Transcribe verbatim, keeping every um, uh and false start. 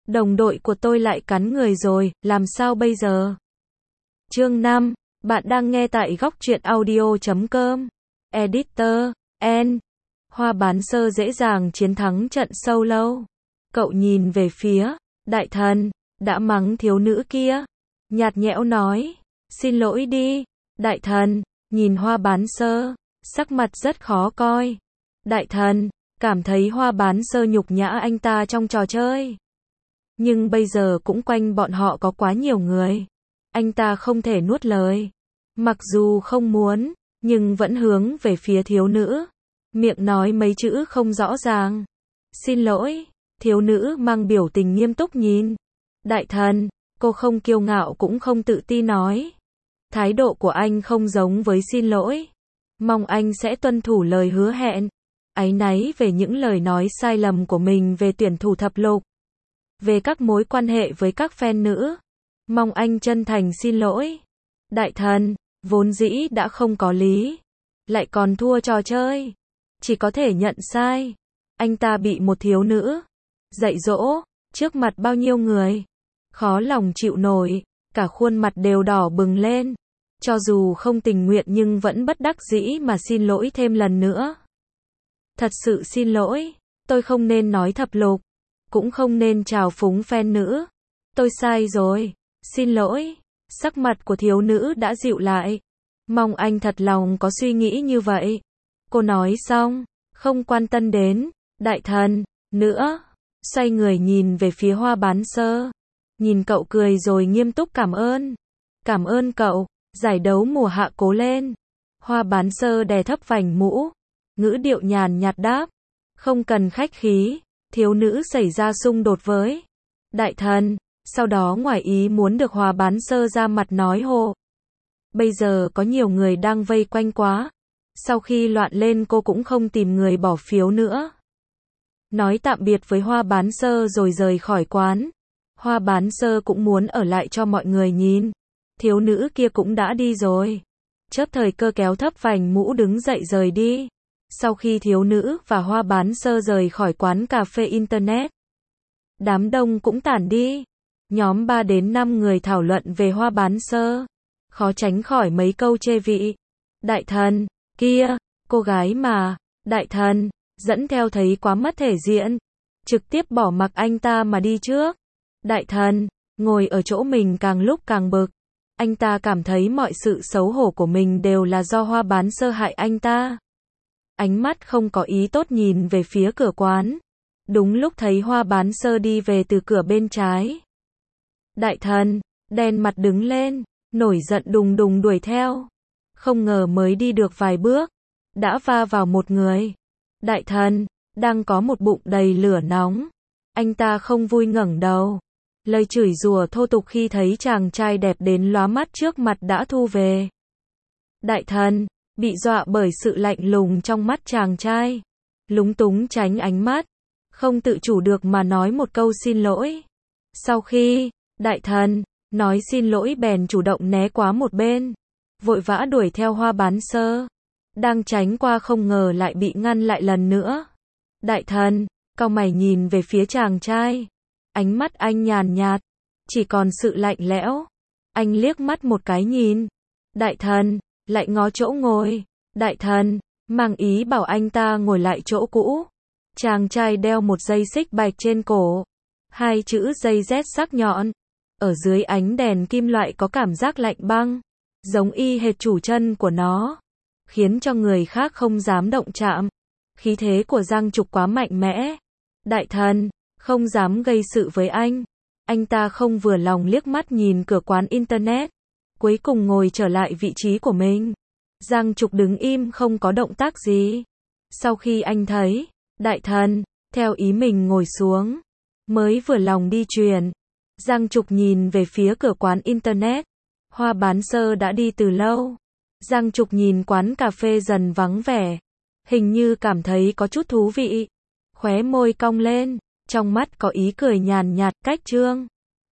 Đồng đội của tôi lại cắn người rồi, làm sao bây giờ? Chương năm, bạn đang nghe tại góc truyện audio chấm com. Editor, N. Hoa bán sơ dễ dàng chiến thắng trận solo. Cậu nhìn về phía, đại thần, đã mắng thiếu nữ kia. Nhạt nhẽo nói, xin lỗi đi. Đại thần, nhìn hoa bán sơ, sắc mặt rất khó coi. Đại thần, cảm thấy hoa bán sơ nhục nhã anh ta trong trò chơi. Nhưng bây giờ cũng quanh bọn họ có quá nhiều người. Anh ta không thể nuốt lời. Mặc dù không muốn, nhưng vẫn hướng về phía thiếu nữ. Miệng nói mấy chữ không rõ ràng. Xin lỗi, thiếu nữ mang biểu tình nghiêm túc nhìn. Đại thần, cô không kiêu ngạo cũng không tự ti nói. Thái độ của anh không giống với xin lỗi. Mong anh sẽ tuân thủ lời hứa hẹn. Áy náy về những lời nói sai lầm của mình về tuyển thủ thập lục. Về các mối quan hệ với các fan nữ. Mong anh chân thành xin lỗi. Đại thần, vốn dĩ đã không có lý. Lại còn thua trò chơi. Chỉ có thể nhận sai. Anh ta bị một thiếu nữ dạy dỗ, trước mặt bao nhiêu người. Khó lòng chịu nổi, cả khuôn mặt đều đỏ bừng lên. Cho dù không tình nguyện nhưng vẫn bất đắc dĩ mà xin lỗi thêm lần nữa. Thật sự xin lỗi, tôi không nên nói thập lục. Cũng không nên trào phúng fan nữ. Tôi sai rồi, xin lỗi. Sắc mặt của thiếu nữ đã dịu lại. Mong anh thật lòng có suy nghĩ như vậy. Cô nói xong, không quan tâm đến đại thần nữa. Xoay người nhìn về phía hoa bán sơ. Nhìn cậu cười rồi nghiêm túc cảm ơn. Cảm ơn cậu, giải đấu mùa hạ cố lên. Hoa bán sơ đè thấp vành mũ. Ngữ điệu nhàn nhạt đáp. Không cần khách khí. Thiếu nữ xảy ra xung đột với đại thần. Sau đó ngoài ý muốn được hoa bán sơ ra mặt nói hộ. Bây giờ có nhiều người đang vây quanh quá. Sau khi loạn lên cô cũng không tìm người bỏ phiếu nữa. Nói tạm biệt với hoa bán sơ rồi rời khỏi quán. Hoa bán sơ cũng muốn ở lại cho mọi người nhìn. Thiếu nữ kia cũng đã đi rồi. Chớp thời cơ kéo thấp vành mũ đứng dậy rời đi. Sau khi thiếu nữ và hoa bán sơ rời khỏi quán cà phê internet, đám đông cũng tản đi. Nhóm ba đến năm người thảo luận về hoa bán sơ. Khó tránh khỏi mấy câu chê vị. Đại thần, kia, cô gái mà, đại thần, dẫn theo thấy quá mất thể diện. Trực tiếp bỏ mặc anh ta mà đi trước. Đại thần, ngồi ở chỗ mình càng lúc càng bực. Anh ta cảm thấy mọi sự xấu hổ của mình đều là do hoa bán sơ hại anh ta. Ánh mắt không có ý tốt nhìn về phía cửa quán. Đúng lúc thấy hoa bán sơ đi về từ cửa bên trái. Đại thần, đen mặt đứng lên, nổi giận đùng đùng đuổi theo. Không ngờ mới đi được vài bước, đã va vào một người. Đại thần, đang có một bụng đầy lửa nóng. Anh ta không vui ngẩng đầu. Lời chửi rủa thô tục khi thấy chàng trai đẹp đến lóa mắt trước mặt đã thu về. Đại thần, bị dọa bởi sự lạnh lùng trong mắt chàng trai. Lúng túng tránh ánh mắt. Không tự chủ được mà nói một câu xin lỗi. Sau khi, đại thần, nói xin lỗi bèn chủ động né qua một bên. Vội vã đuổi theo hoa bán sơ. Đang tránh qua không ngờ lại bị ngăn lại lần nữa. Đại thần, cau mày nhìn về phía chàng trai. Ánh mắt anh nhàn nhạt. Chỉ còn sự lạnh lẽo. Anh liếc mắt một cái nhìn. Đại thần, lại ngó chỗ ngồi. Đại thần, mang ý bảo anh ta ngồi lại chỗ cũ. Chàng trai đeo một dây xích bạch trên cổ. Hai chữ dây Z sắc nhọn. Ở dưới ánh đèn kim loại có cảm giác lạnh băng. Giống y hệt chủ chân của nó. Khiến cho người khác không dám động chạm. Khí thế của Giang Trục quá mạnh mẽ. Đại thần, không dám gây sự với anh. Anh ta không vừa lòng liếc mắt nhìn cửa quán internet. Cuối cùng ngồi trở lại vị trí của mình. Giang Trục đứng im không có động tác gì. Sau khi anh thấy, đại thần, theo ý mình ngồi xuống. Mới vừa lòng đi truyền. Giang Trục nhìn về phía cửa quán internet. Hoa bán sơ đã đi từ lâu. Giang Trục nhìn quán cà phê dần vắng vẻ. Hình như cảm thấy có chút thú vị. Khóe môi cong lên. Trong mắt có ý cười nhàn nhạt cách trương.